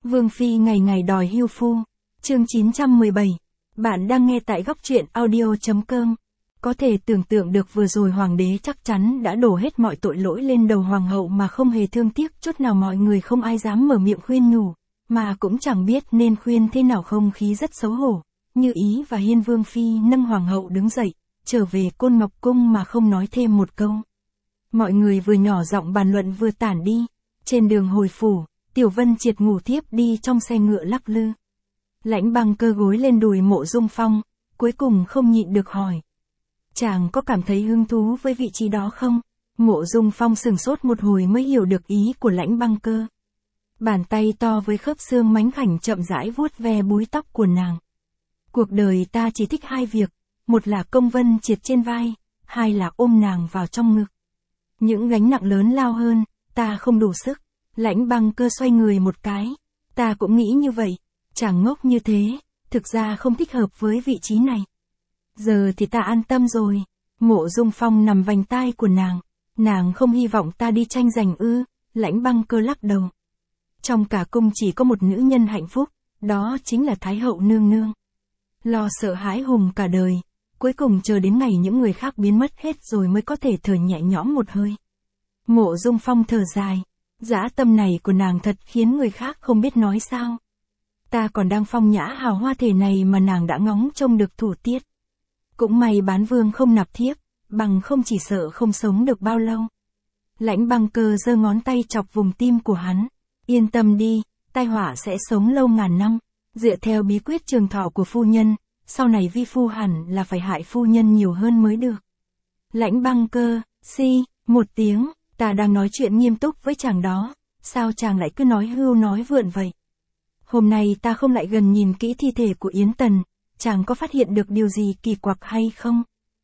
Vương Phi ngày ngày đòi hưu phu. Chương 917. Bạn đang nghe tại góc truyện audio.com. Có thể tưởng tượng được vừa rồi hoàng đế chắc chắn đã đổ hết mọi tội lỗi lên đầu hoàng hậu mà không hề thương tiếc chút nào, mọi người không ai dám mở miệng khuyên nhủ, mà cũng chẳng biết nên khuyên thế nào, không khí rất xấu hổ. Như Ý và Hiên. Vương Phi nâng hoàng hậu đứng dậy, trở về Côn Ngọc Cung mà không nói thêm một câu. Mọi người vừa nhỏ giọng bàn luận vừa tản đi. Trên đường hồi phủ, Tiểu Vân Triệt ngủ thiếp đi trong xe ngựa lắc lư. Lãnh Băng Cơ gối lên đùi Mộ Dung Phong, cuối cùng không nhịn được hỏi. Chàng có cảm thấy hứng thú với vị trí đó không? Mộ Dung Phong sửng sốt một hồi mới hiểu được ý của Lãnh Băng Cơ. Bàn tay to với khớp xương mảnh khảnh chậm rãi vuốt ve búi tóc của nàng. Cuộc đời ta chỉ thích hai việc, một là công Vân Triệt trên vai, hai là ôm nàng vào trong ngực. Những gánh nặng lớn lao hơn, ta không đủ sức. Lãnh Băng Cơ xoay người một cái. Ta cũng nghĩ như vậy, chàng ngốc như thế, thực ra không thích hợp với vị trí này. Giờ thì ta an tâm rồi. Mộ Dung Phong nằm vành tai của nàng không hy vọng ta đi tranh giành ư? Lãnh Băng Cơ lắc đầu. Trong cả cung chỉ có một nữ nhân hạnh phúc, đó chính là Thái hậu nương nương. Lo sợ hãi hùng cả đời, cuối cùng chờ đến ngày những người khác biến mất hết rồi mới có thể thở nhẹ nhõm một hơi. Mộ Dung Phong thở dài. Dã tâm này của nàng thật khiến người khác không biết nói sao. Ta còn đang phong nhã hào hoa thể này mà nàng đã ngóng trông được thủ tiết. Cũng may Bán Vương không nạp thiếp, bằng không chỉ sợ không sống được bao lâu. Lãnh Băng Cơ giơ ngón tay chọc vùng tim của hắn. Yên tâm đi, tai họa sẽ sống lâu ngàn năm. Dựa theo bí quyết trường thọ của phu nhân, sau này vi phu hẳn là phải hại phu nhân nhiều hơn mới được. Lãnh Băng Cơ, một tiếng. Ta đang nói chuyện nghiêm túc với chàng đó, sao chàng lại cứ nói hưu nói vượn vậy? Hôm nay ta không lại gần nhìn kỹ thi thể của Yến Tần, chàng có phát hiện được điều gì kỳ quặc hay không?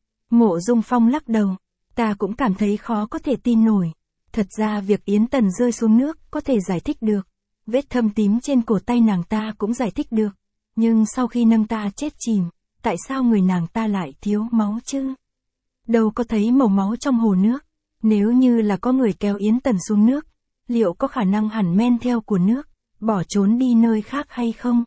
Mộ Dung Phong lắc đầu, ta cũng cảm thấy khó có thể tin nổi. Thật ra việc Yến Tần rơi xuống nước có thể giải thích được, vết thâm tím trên cổ tay nàng ta cũng giải thích được, nhưng sau khi nâng ta chết chìm, tại sao người nàng ta lại thiếu máu chứ? Đâu có thấy màu máu trong hồ nước. Nếu như là có người kéo Yến Tần xuống nước, liệu có khả năng hẳn men theo của nước, bỏ trốn đi nơi khác hay không?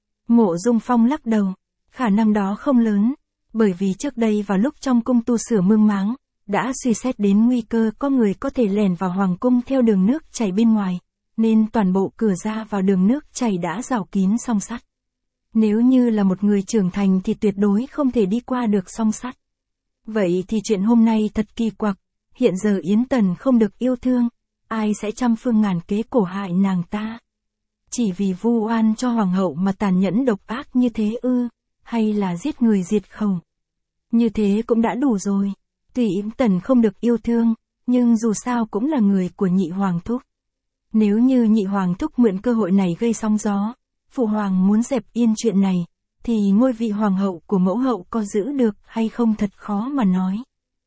Mộ Dung Phong lắc đầu, khả năng đó không lớn, bởi vì trước đây vào lúc trong cung tu sửa mương máng, đã suy xét đến nguy cơ có người có thể lẻn vào hoàng cung theo đường nước chảy bên ngoài, nên toàn bộ cửa ra vào đường nước chảy đã rào kín song sắt. Nếu như là một người trưởng thành thì tuyệt đối không thể đi qua được song sắt. Vậy thì chuyện hôm nay thật kỳ quặc. Hiện giờ Yến Tần không được yêu thương, ai sẽ trăm phương ngàn kế cổ hại nàng ta? Chỉ vì vu oan cho hoàng hậu mà tàn nhẫn độc ác như thế ư? Hay là giết người diệt khẩu? Như thế cũng đã đủ rồi. Tuy Yến Tần không được yêu thương, nhưng dù sao cũng là người của nhị hoàng thúc. Nếu như nhị hoàng thúc mượn cơ hội này gây sóng gió, phụ hoàng muốn dẹp yên chuyện này, thì ngôi vị hoàng hậu của mẫu hậu có giữ được hay không thật khó mà nói.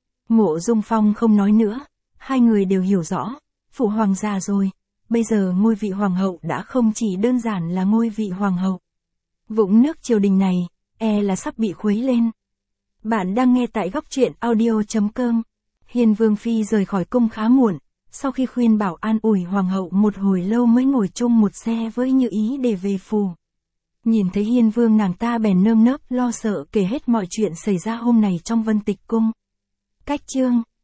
Mộ Dung Phong không nói nữa, hai người đều hiểu rõ, phụ hoàng già rồi, bây giờ ngôi vị hoàng hậu đã không chỉ đơn giản là ngôi vị hoàng hậu. Vũng nước triều đình này, là sắp bị khuấy lên. Bạn đang nghe tại góc truyện audio.com. Hiên Vương Phi rời khỏi cung khá muộn, sau khi khuyên bảo an ủi hoàng hậu một hồi lâu mới ngồi chung một xe với Như Ý để về phủ. Nhìn thấy Hiên Vương, nàng ta bèn nơm nớp lo sợ kể hết mọi chuyện xảy ra hôm nay trong Vân Tịch cung. Cách chương